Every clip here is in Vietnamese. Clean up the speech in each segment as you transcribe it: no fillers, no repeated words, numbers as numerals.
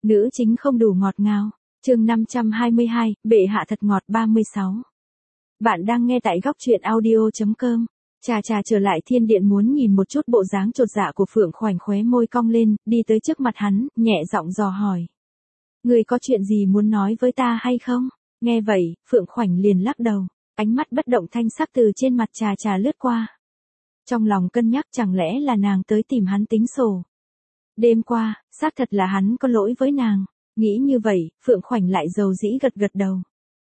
Nữ chính không đủ ngọt ngào. Chương 522, bệ hạ thật ngọt 36. Bạn đang nghe tại góc truyện audio.com. Trà trở lại thiên điện muốn nhìn một chút bộ dáng chột dạ của Phượng Khoảnh, khóe môi cong lên, đi tới trước mặt hắn, nhẹ giọng dò hỏi. Người có chuyện gì muốn nói với ta hay không? Nghe vậy, Phượng Khoảnh liền lắc đầu, ánh mắt bất động thanh sắc từ trên mặt trà lướt qua. Trong lòng cân nhắc chẳng lẽ là nàng tới tìm hắn tính sổ. Đêm qua, xác thật là hắn có lỗi với nàng. Nghĩ như vậy, Phượng Khoảnh lại dầu dĩ gật đầu.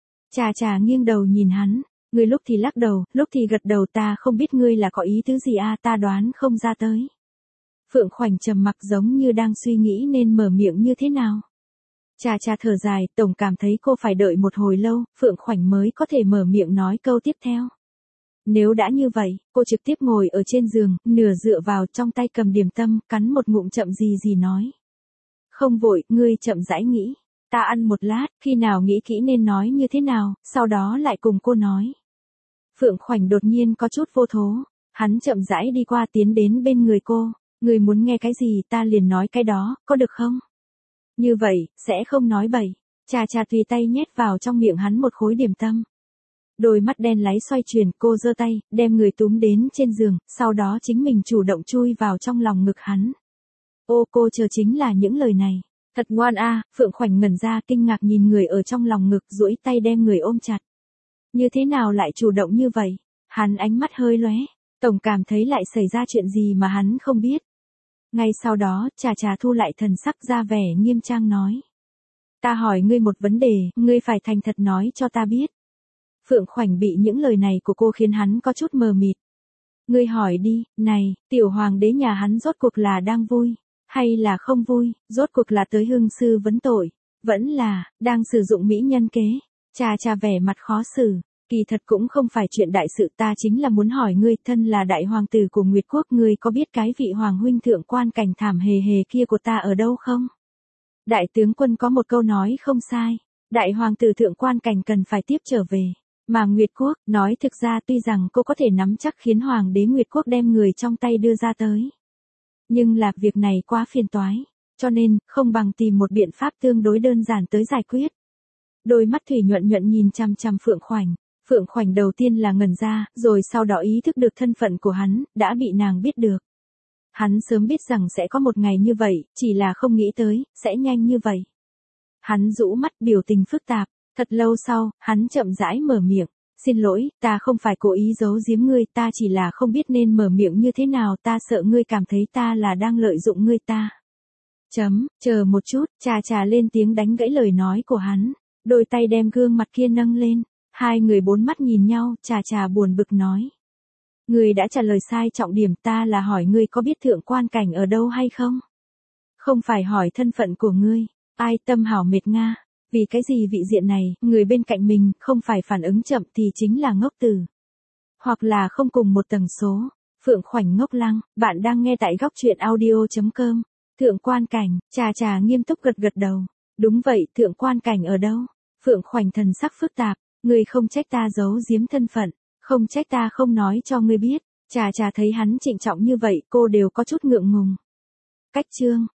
Trà nghiêng đầu nhìn hắn, ngươi lúc thì lắc đầu, lúc thì gật đầu, ta không biết ngươi là có ý tứ gì ta đoán không ra tới. Phượng Khoảnh trầm mặc giống như đang suy nghĩ nên mở miệng như thế nào. Trà thở dài, tổng cảm thấy cô phải đợi một hồi lâu, Phượng Khoảnh mới có thể mở miệng nói câu tiếp theo. Nếu đã như vậy, cô trực tiếp ngồi ở trên giường, nửa dựa vào, trong tay cầm điểm tâm, cắn một ngụm chậm gì nói. Không vội, ngươi chậm rãi nghĩ. Ta ăn một lát, khi nào nghĩ kỹ nên nói như thế nào, sau đó lại cùng cô nói. Phượng Khoảnh đột nhiên có chút vô thố. Hắn chậm rãi đi qua, tiến đến bên người cô. Ngươi muốn nghe cái gì ta liền nói cái đó, có được không? Như vậy, sẽ không nói bậy. Trà tùy tay nhét vào trong miệng hắn một khối điểm tâm. Đôi mắt đen láy xoay chuyển, cô giơ tay, đem người túm đến trên giường, sau đó chính mình chủ động chui vào trong lòng ngực hắn. Ô, cô chờ chính là những lời này. Thật ngoan Phượng Khoảnh ngẩn ra kinh ngạc nhìn người ở trong lòng ngực, duỗi tay đem người ôm chặt. Như thế nào lại chủ động như vậy? Hắn ánh mắt hơi lóe, tổng cảm thấy lại xảy ra chuyện gì mà hắn không biết. Ngay sau đó, trà thu lại thần sắc ra vẻ nghiêm trang nói. Ta hỏi ngươi một vấn đề, ngươi phải thành thật nói cho ta biết. Phượng Khoảnh bị những lời này của cô khiến hắn có chút mờ mịt. Ngươi hỏi đi, này, tiểu hoàng đế nhà hắn rốt cuộc là đang vui, hay là không vui, rốt cuộc là tới hương sư vấn tội, vẫn là, đang sử dụng mỹ nhân kế. Trà vẻ mặt khó xử, kỳ thật cũng không phải chuyện đại sự, ta chính là muốn hỏi ngươi, thân là đại hoàng tử của Nguyệt Quốc, ngươi có biết cái vị hoàng huynh thượng quan Cảnh thảm hề kia của ta ở đâu không? Đại tướng quân có một câu nói không sai, đại hoàng tử thượng quan Cảnh cần phải tiếp trở về. Mà Nguyệt Quốc, nói thực ra tuy rằng cô có thể nắm chắc khiến hoàng đế Nguyệt Quốc đem người trong tay đưa ra tới. Nhưng là việc này quá phiền toái, cho nên, không bằng tìm một biện pháp tương đối đơn giản tới giải quyết. Đôi mắt thủy nhuận nhìn chằm Phượng Khoảnh. Phượng Khoảnh đầu tiên là ngẩn ra, rồi sau đó ý thức được thân phận của hắn, đã bị nàng biết được. Hắn sớm biết rằng sẽ có một ngày như vậy, chỉ là không nghĩ tới, sẽ nhanh như vậy. Hắn rũ mắt biểu tình phức tạp, thật lâu sau, hắn chậm rãi mở miệng. Xin lỗi, ta không phải cố ý giấu giếm ngươi, ta chỉ là không biết nên mở miệng như thế nào, ta sợ ngươi cảm thấy ta là đang lợi dụng ngươi ta. Chờ một chút, trà lên tiếng đánh gãy lời nói của hắn, đôi tay đem gương mặt kia nâng lên, hai người bốn mắt nhìn nhau, trà buồn bực nói. Ngươi đã trả lời sai trọng điểm, ta là hỏi ngươi có biết thượng quan Cảnh ở đâu hay không? Không phải hỏi thân phận của ngươi, ai tâm hảo mệt nga. Vì cái gì vị diện này, người bên cạnh mình, không phải phản ứng chậm thì chính là ngốc tử. Hoặc là không cùng một tầng số. Phượng Khoảnh ngốc lăng, bạn đang nghe tại góc truyện audio.com. Thượng quan Cảnh, trà nghiêm túc gật đầu. Đúng vậy, thượng quan Cảnh ở đâu? Phượng Khoảnh thần sắc phức tạp, ngươi không trách ta giấu giếm thân phận, không trách ta không nói cho ngươi biết. Trà thấy hắn trịnh trọng như vậy, cô đều có chút ngượng ngùng. Cách chương.